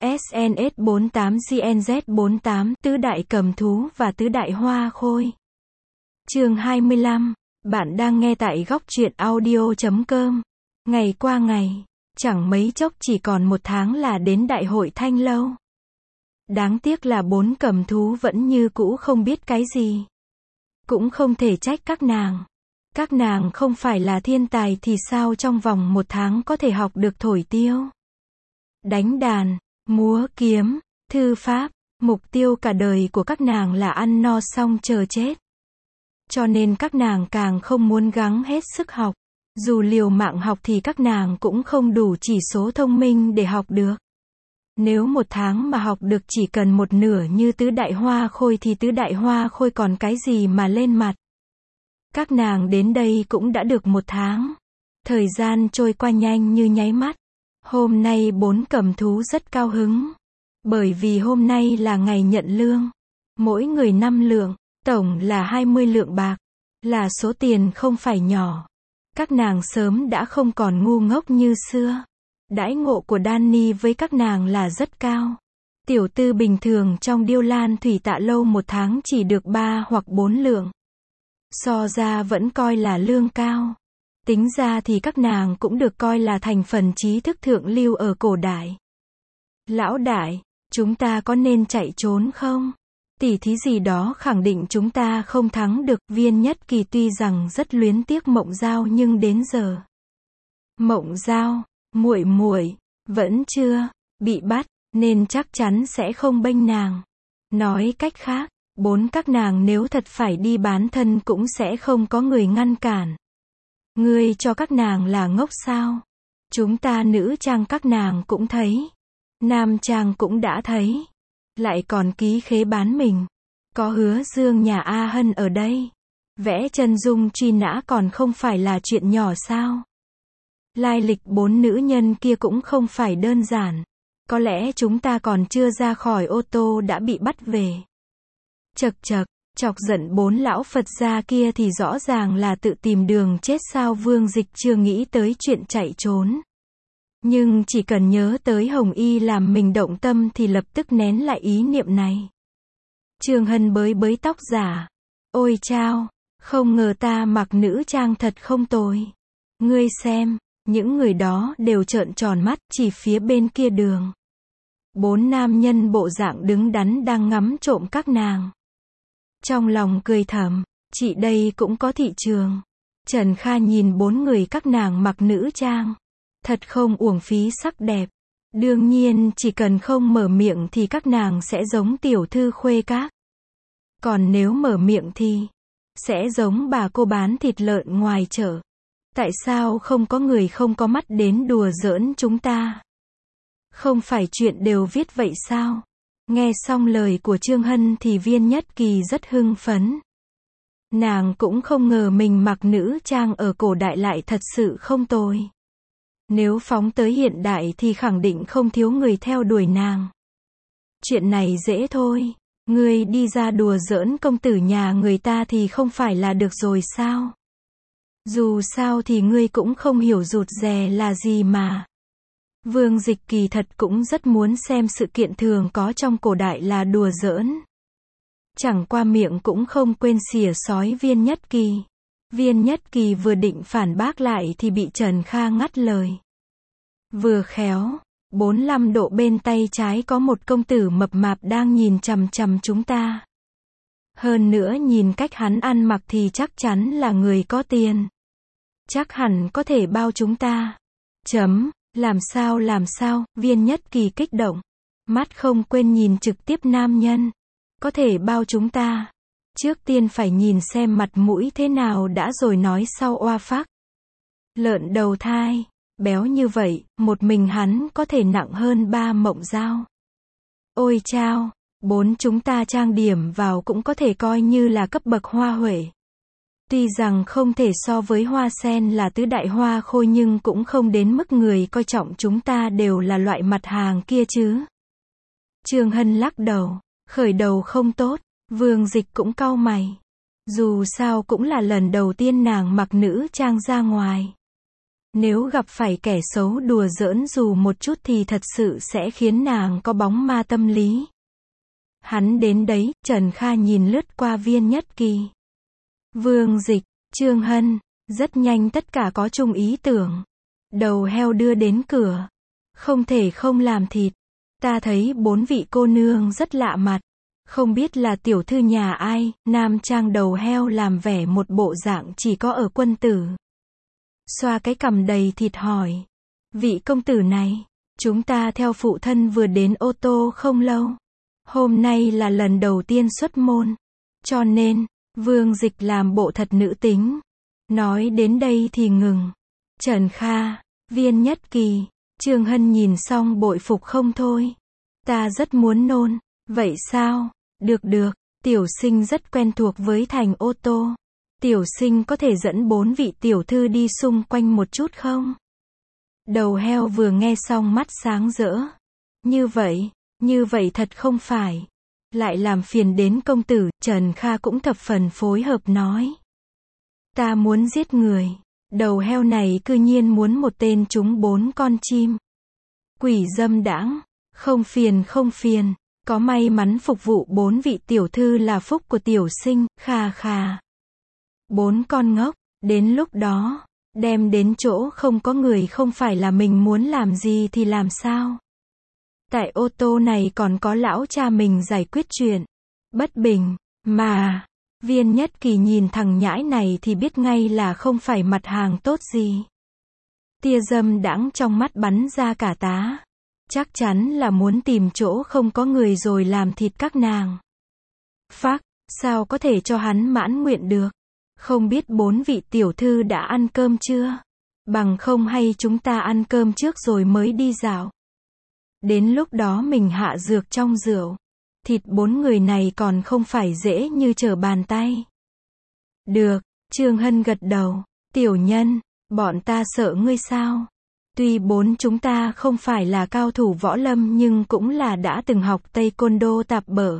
SNS48 GNZ48 Tứ đại cầm thú và tứ đại hoa khôi. Chương 25. Bạn đang nghe tại góc truyện audio.com. Ngày qua ngày, chẳng mấy chốc chỉ còn một tháng là đến đại hội Thanh Lâu. Đáng tiếc là bốn cầm thú vẫn như cũ không biết cái gì. Cũng không thể trách các nàng. Các nàng không phải là thiên tài thì sao trong vòng một tháng có thể học được thổi tiêu, đánh đàn, múa kiếm, thư pháp. Mục tiêu cả đời của các nàng là ăn no xong chờ chết. Cho nên các nàng càng không muốn gắng hết sức học. Dù liều mạng học thì các nàng cũng không đủ chỉ số thông minh để học được. Nếu một tháng mà học được chỉ cần một nửa như tứ đại hoa khôi thì tứ đại hoa khôi còn cái gì mà lên mặt. Các nàng đến đây cũng đã được một tháng. Thời gian trôi qua nhanh như nháy mắt. Hôm nay bốn cầm thú rất cao hứng. Bởi vì hôm nay là ngày nhận lương. Mỗi người 5 lượng, tổng là 20 lượng bạc. Là số tiền không phải nhỏ. Các nàng sớm đã không còn ngu ngốc như xưa. Đãi ngộ của Danny với các nàng là rất cao. Tiểu tư bình thường trong Điêu Lan Thủy Tạ Lâu một tháng chỉ được 3 hoặc 4 lượng. So ra vẫn coi là lương cao. Tính ra thì các nàng cũng được coi là thành phần trí thức thượng lưu ở cổ đại. Lão đại, chúng ta có nên chạy trốn không? Tỉ thí gì đó khẳng định chúng ta không thắng được. Viên Nhất Kỳ tuy rằng rất luyến tiếc Mộng Giao nhưng đến giờ Mộng Giao, muội muội vẫn chưa bị bắt, nên chắc chắn sẽ không bênh nàng. Nói cách khác, bốn các nàng nếu thật phải đi bán thân cũng sẽ không có người ngăn cản. Ngươi cho các nàng là ngốc sao? Chúng ta nữ trang các nàng cũng thấy. Nam trang cũng đã thấy. Lại còn ký khế bán mình. Có Hứa Dương nhà A Hân ở đây. Vẽ chân dung truy nã còn không phải là chuyện nhỏ sao? Lai lịch bốn nữ nhân kia cũng không phải đơn giản. Có lẽ chúng ta còn chưa ra khỏi ô tô đã bị bắt về. Chậc chậc, chọc giận bốn lão Phật gia kia thì rõ ràng là tự tìm đường chết sao. Vương Dịch chưa nghĩ tới chuyện chạy trốn. Nhưng chỉ cần nhớ tới Hồng Y làm mình động tâm thì lập tức nén lại ý niệm này. Trương Hân bới bới tóc giả. Ôi chao, không ngờ ta mặc nữ trang thật không tồi. Ngươi xem, những người đó đều trợn tròn mắt chỉ phía bên kia đường. Bốn nam nhân bộ dạng đứng đắn đang ngắm trộm các nàng. Trong lòng cười thầm, chị đây cũng có thị trường. Trần Kha nhìn bốn người các nàng mặc nữ trang. Thật không uổng phí sắc đẹp. Đương nhiên chỉ cần không mở miệng thì các nàng sẽ giống tiểu thư khuê các. Còn nếu mở miệng thì sẽ giống bà cô bán thịt lợn ngoài chợ. Tại sao không có người không có mắt đến đùa giỡn chúng ta? Không phải chuyện đều viết vậy sao? Nghe xong lời của Trương Hân thì Viên Nhất Kỳ rất hưng phấn. Nàng cũng không ngờ mình mặc nữ trang ở cổ đại lại thật sự không tồi. Nếu phóng tới hiện đại thì khẳng định không thiếu người theo đuổi nàng. Chuyện này dễ thôi. Ngươi đi ra đùa giỡn công tử nhà người ta thì không phải là được rồi sao? Dù sao thì ngươi cũng không hiểu rụt rè là gì mà. Vương Dịch kỳ thật cũng rất muốn xem sự kiện thường có trong cổ đại là đùa giỡn. Chẳng qua miệng cũng không quên xỉa xói Viên Nhất Kỳ. Viên Nhất Kỳ vừa định phản bác lại thì bị Trần Kha ngắt lời. Vừa khéo, 45 độ bên tay trái có một công tử mập mạp đang nhìn chằm chằm chúng ta. Hơn nữa nhìn cách hắn ăn mặc thì chắc chắn là người có tiền. Chắc hẳn có thể bao chúng ta. Làm sao, Viên Nhất Kỳ kích động. Mắt không quên nhìn trực tiếp nam nhân. Có thể bao chúng ta. Trước tiên phải nhìn xem mặt mũi thế nào đã rồi nói sau oa phác. Lợn đầu thai, béo như vậy, một mình hắn có thể nặng hơn 3 Mộng Giao. Ôi chao, bốn chúng ta trang điểm vào cũng có thể coi như là cấp bậc hoa huệ. Tuy rằng không thể so với Hoa Sen là tứ đại hoa khôi nhưng cũng không đến mức người coi trọng chúng ta đều là loại mặt hàng kia chứ. Trương Hân lắc đầu, khởi đầu không tốt. Vương Dịch cũng cau mày. Dù sao cũng là lần đầu tiên nàng mặc nữ trang ra ngoài. Nếu gặp phải kẻ xấu đùa giỡn dù một chút thì thật sự sẽ khiến nàng có bóng ma tâm lý. Hắn đến đấy, Trần Kha nhìn lướt qua Viên Nhất Kỳ, Vương Dịch, Trương Hân, rất nhanh tất cả có chung ý tưởng. Đầu heo đưa đến cửa. Không thể không làm thịt. Ta thấy 4 vị cô nương rất lạ mặt. Không biết là tiểu thư nhà ai, nam trang đầu heo làm vẻ một bộ dạng chỉ có ở Quân Tử. Xoa cái cằm đầy thịt hỏi. Vị công tử này, chúng ta theo phụ thân vừa đến ô tô không lâu. Hôm nay là lần đầu tiên xuất môn. Cho nên, Vương Dịch làm bộ thật nữ tính. Nói đến đây thì ngừng. Trần Kha, Viên Nhất Kỳ, Trương Hân nhìn xong bội phục không thôi. Ta rất muốn nôn. Vậy sao? Được được, tiểu sinh rất quen thuộc với thành ô tô. Tiểu sinh có thể dẫn 4 vị tiểu thư đi xung quanh một chút không? Đầu heo vừa nghe xong mắt sáng rỡ. Như vậy thật không phải. Lại làm phiền đến công tử, Trần Kha cũng thập phần phối hợp nói. Ta muốn giết người. Đầu heo này cư nhiên muốn một tên trúng 4 con chim. Quỷ dâm đãng, không phiền. Có may mắn phục vụ 4 vị tiểu thư là phúc của tiểu sinh, khà khà. 4 con ngốc, đến lúc đó, đem đến chỗ không có người không phải là mình muốn làm gì thì làm sao? Tại ô tô này còn có lão cha mình giải quyết chuyện. Bất bình, mà, Viên Nhất Kỳ nhìn thằng nhãi này thì biết ngay là không phải mặt hàng tốt gì. Tia dâm đãng trong mắt bắn ra cả tá. Chắc chắn là muốn tìm chỗ không có người rồi làm thịt các nàng. Phác, sao có thể cho hắn mãn nguyện được? Không biết 4 vị tiểu thư đã ăn cơm chưa? Bằng không hay chúng ta ăn cơm trước rồi mới đi dạo. Đến lúc đó mình hạ dược trong rượu. Thịt 4 người này còn không phải dễ như trở bàn tay. Được, Trương Hân gật đầu. Tiểu nhân, bọn ta sợ ngươi sao? Tuy 4 chúng ta không phải là cao thủ võ lâm nhưng cũng là đã từng học taekwondo tạp bở.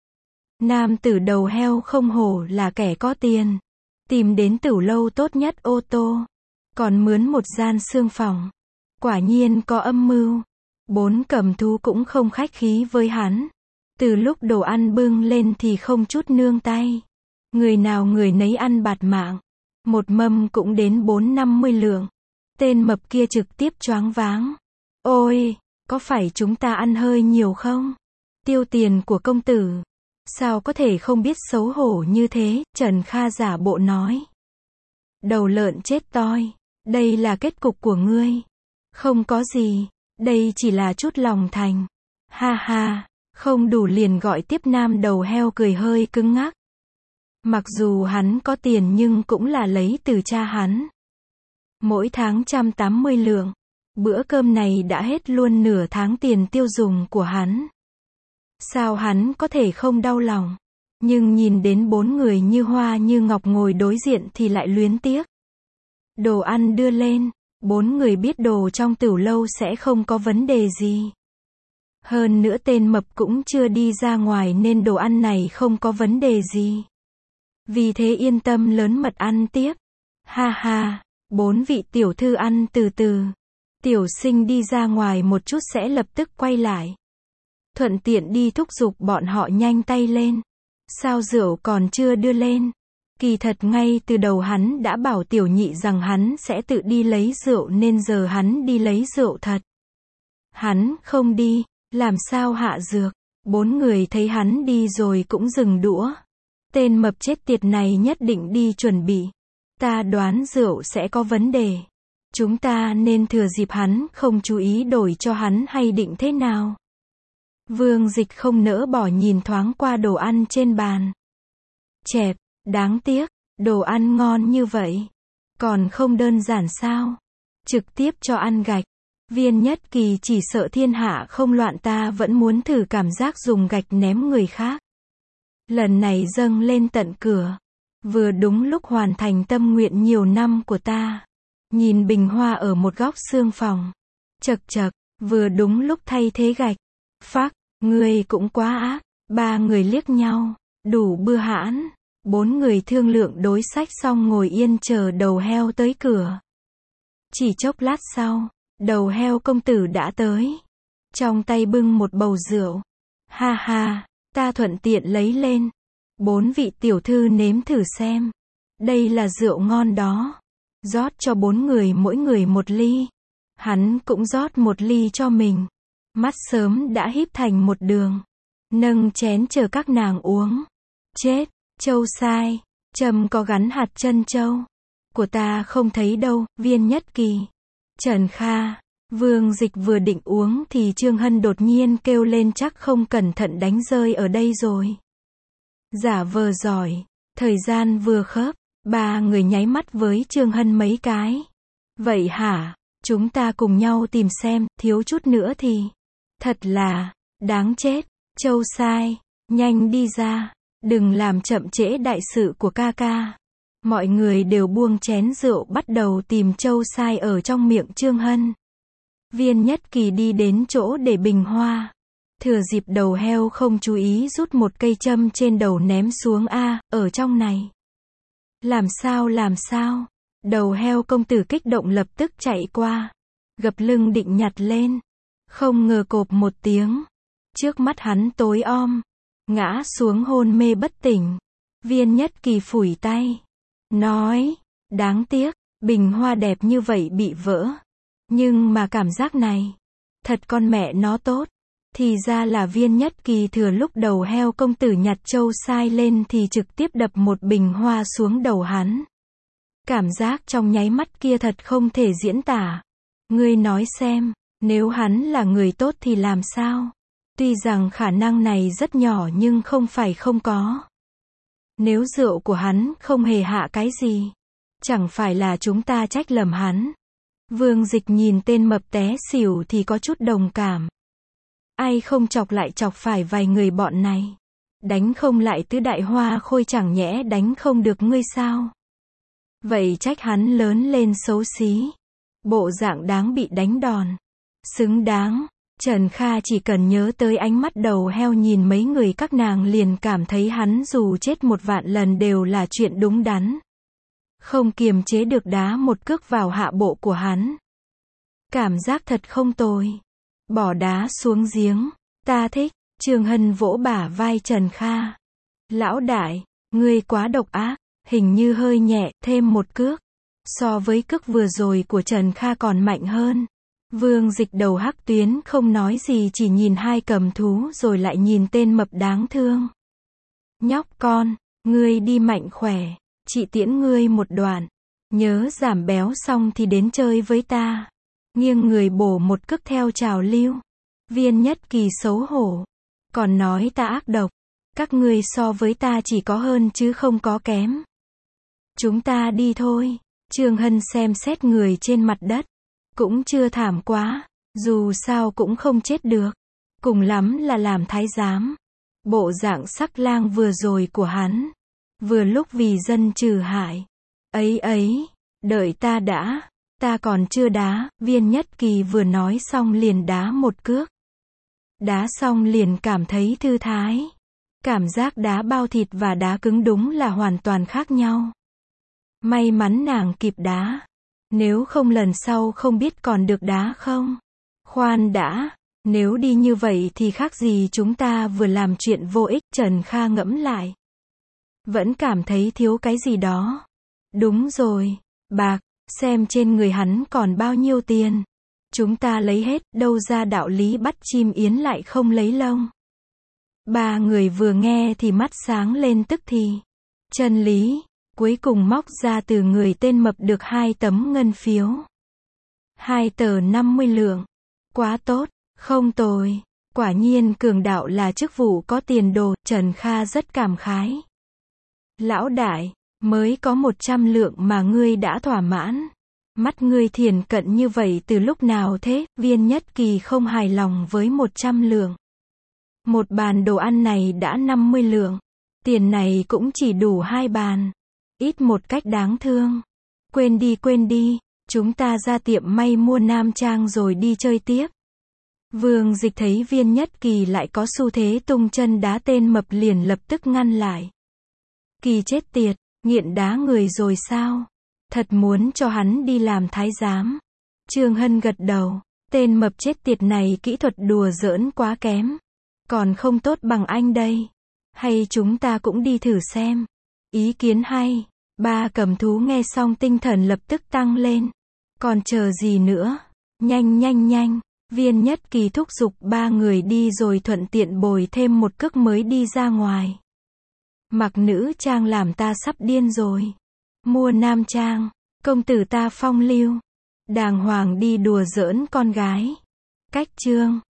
Nam tử đầu heo không hổ là kẻ có tiền. Tìm đến tửu lâu tốt nhất ô tô. Còn mướn một gian xương phòng. Quả nhiên có âm mưu. 4 cầm thú cũng không khách khí với hắn. Từ lúc đồ ăn bưng lên thì không chút nương tay. Người nào người nấy ăn bạt mạng. Một mâm cũng đến 4-50 lượng. Tên mập kia trực tiếp choáng váng. Ôi, có phải chúng ta ăn hơi nhiều không? Tiêu tiền của công tử. Sao có thể không biết xấu hổ như thế, Trần Kha giả bộ nói. Đầu lợn chết toi. Đây là kết cục của ngươi. Không có gì. Đây chỉ là chút lòng thành. Ha ha, không đủ liền gọi tiếp. Nam đầu heo cười hơi cứng ngắc. Mặc dù hắn có tiền nhưng cũng là lấy từ cha hắn. Mỗi tháng 180 lượng. Bữa cơm này đã hết luôn nửa tháng tiền tiêu dùng của hắn. Sao hắn có thể không đau lòng? Nhưng nhìn đến 4 người như hoa như ngọc ngồi đối diện thì lại luyến tiếc. Đồ ăn đưa lên. 4 người biết đồ trong tửu lâu sẽ không có vấn đề gì. Hơn nữa tên mập cũng chưa đi ra ngoài nên đồ ăn này không có vấn đề gì. Vì thế yên tâm lớn mật ăn tiếp. Ha ha, 4 vị tiểu thư ăn từ từ. Tiểu sinh đi ra ngoài một chút sẽ lập tức quay lại. Thuận tiện đi thúc giục bọn họ nhanh tay lên. Sao rượu còn chưa đưa lên? Kỳ thật ngay từ đầu hắn đã bảo tiểu nhị rằng hắn sẽ tự đi lấy rượu nên giờ hắn đi lấy rượu thật. Hắn không đi, làm sao hạ dược? 4 người thấy hắn đi rồi cũng dừng đũa. Tên mập chết tiệt này nhất định đi chuẩn bị. Ta đoán rượu sẽ có vấn đề. Chúng ta nên thừa dịp hắn không chú ý đổi cho hắn hay định thế nào? Vương Dịch không nỡ bỏ nhìn thoáng qua đồ ăn trên bàn. Chẹp, đáng tiếc, đồ ăn ngon như vậy. Còn không đơn giản sao? Trực tiếp cho ăn gạch. Viên Nhất Kỳ chỉ sợ thiên hạ không loạn, ta vẫn muốn thử cảm giác dùng gạch ném người khác. Lần này dâng lên tận cửa. Vừa đúng lúc hoàn thành tâm nguyện nhiều năm của ta. Nhìn bình hoa ở một góc xương phòng. Chật chật, vừa đúng lúc thay thế gạch. Phác, ngươi cũng quá ác. 3 người liếc nhau. Đủ bưa hãn. 4 người thương lượng đối sách xong ngồi yên chờ đầu heo tới cửa. Chỉ chốc lát sau, đầu heo công tử đã tới. Trong tay bưng một bầu rượu. Ha ha, ta thuận tiện lấy lên. 4 vị tiểu thư nếm thử xem. Đây là rượu ngon đó. Rót cho 4 người mỗi người 1 ly. Hắn cũng rót 1 ly cho mình. Mắt sớm đã híp thành một đường. Nâng chén chờ các nàng uống. Chết, châu sai. Trâm có gắn hạt chân châu. Của ta không thấy đâu, Viên Nhất Kỳ. Trần Kha. Vương Dịch vừa định uống thì Trương Hân đột nhiên kêu lên chắc không cẩn thận đánh rơi ở đây rồi. Giả vờ giỏi. Thời gian vừa khớp. 3 người nháy mắt với Trương Hân mấy cái. Vậy hả? Chúng ta cùng nhau tìm xem, thiếu chút nữa thì. Thật là, đáng chết. Châu sai. Nhanh đi ra. Đừng làm chậm trễ đại sự của ca ca. Mọi người đều buông chén rượu bắt đầu tìm châu sai ở trong miệng Trương Hân. Viên Nhất Kỳ đi đến chỗ để bình hoa. Thừa dịp đầu heo không chú ý rút một cây châm trên đầu ném xuống ở trong này. Làm sao? Đầu heo công tử kích động lập tức chạy qua. Gập lưng định nhặt lên. Không ngờ cộp một tiếng. Trước mắt hắn tối om. Ngã xuống hôn mê bất tỉnh. Viên Nhất Kỳ phủi tay. Nói, đáng tiếc, bình hoa đẹp như vậy bị vỡ. Nhưng mà cảm giác này, thật con mẹ nó tốt. Thì ra là Viên Nhất Kỳ thừa lúc đầu heo công tử nhặt châu sai lên thì trực tiếp đập một bình hoa xuống đầu hắn. Cảm giác trong nháy mắt kia thật không thể diễn tả. Ngươi nói xem, nếu hắn là người tốt thì làm sao? Tuy rằng khả năng này rất nhỏ nhưng không phải không có. Nếu rượu của hắn không hề hạ cái gì, chẳng phải là chúng ta trách lầm hắn. Vương Dịch nhìn tên mập té xỉu thì có chút đồng cảm. Ai không chọc lại chọc phải vài người bọn này. Đánh không lại tứ đại hoa khôi chẳng nhẽ đánh không được ngươi sao? Vậy trách hắn lớn lên xấu xí. Bộ dạng đáng bị đánh đòn. Xứng đáng. Trần Kha chỉ cần nhớ tới ánh mắt đầu heo nhìn mấy người các nàng liền cảm thấy hắn dù chết 1 vạn lần đều là chuyện đúng đắn. Không kiềm chế được đá một cước vào hạ bộ của hắn. Cảm giác thật không tồi. Bỏ đá xuống giếng. Ta thích. Trương Hân vỗ bả vai Trần Kha. Lão đại, ngươi quá độc ác. Hình như hơi nhẹ, thêm 1 cước. So với cước vừa rồi của Trần Kha còn mạnh hơn. Vương Dịch đầu hắc tuyến không nói gì chỉ nhìn 2 cầm thú rồi lại nhìn tên mập đáng thương. Nhóc con, ngươi đi mạnh khỏe, chị tiễn ngươi một đoạn. Nhớ giảm béo xong thì đến chơi với ta. Nghiêng người bổ một cước theo trào lưu. Viên Nhất Kỳ xấu hổ. Còn nói ta ác độc. Các ngươi so với ta chỉ có hơn chứ không có kém. Chúng ta đi thôi. Trương Hân xem xét người trên mặt đất. Cũng chưa thảm quá. Dù sao cũng không chết được. Cùng lắm là làm thái giám. Bộ dạng sắc lang vừa rồi của hắn. Vừa lúc vì dân trừ hại. Ấy, đợi ta đã. Ta còn chưa đá. Viên Nhất Kỳ vừa nói xong liền đá một cước. Đá xong liền cảm thấy thư thái. Cảm giác đá bao thịt và đá cứng đúng là hoàn toàn khác nhau. May mắn nàng kịp đá. Nếu không lần sau không biết còn được đá không? Khoan đã. Nếu đi như vậy thì khác gì chúng ta vừa làm chuyện vô ích. Trần Kha ngẫm lại. Vẫn cảm thấy thiếu cái gì đó. Đúng rồi. Bạc. Xem trên người hắn còn bao nhiêu tiền. Chúng ta lấy hết. Đâu ra đạo lý bắt chim yến lại không lấy lông. 3 người vừa nghe thì mắt sáng lên tức thì. Chân lý. Cuối cùng móc ra từ người tên mập được 2 tấm ngân phiếu. 2 tờ 50 lượng. Quá tốt. Không tồi. Quả nhiên cường đạo là chức vụ có tiền đồ. Trần Kha rất cảm khái. Lão đại. Mới có 100 lượng mà ngươi đã thỏa mãn. Mắt ngươi thiền cận như vậy từ lúc nào thế? Viên Nhất Kỳ không hài lòng với 100 lượng. Một bàn đồ ăn này đã 50 lượng. Tiền này cũng chỉ đủ 2 bàn. Ít một cách đáng thương. Quên đi. Chúng ta ra tiệm may mua nam trang rồi đi chơi tiếp. Vương Dịch thấy Viên Nhất Kỳ lại có xu thế tung chân đá tên mập liền lập tức ngăn lại. Kỳ chết tiệt, nghiện đá người rồi sao? Thật muốn cho hắn đi làm thái giám. Trương Hân gật đầu. Tên mập chết tiệt này kỹ thuật đùa giỡn quá kém. Còn không tốt bằng anh đây. Hay chúng ta cũng đi thử xem. Ý kiến hay. Ba cầm thú nghe xong tinh thần lập tức tăng lên. Còn chờ gì nữa? Nhanh nhanh nhanh. Viên Nhất Kỳ thúc giục ba người đi rồi thuận tiện bồi thêm một cước mới đi ra ngoài. Mặc nữ trang làm ta sắp điên rồi. Mua nam trang. Công tử ta phong lưu. Đàng hoàng đi đùa giỡn con gái. Cách chương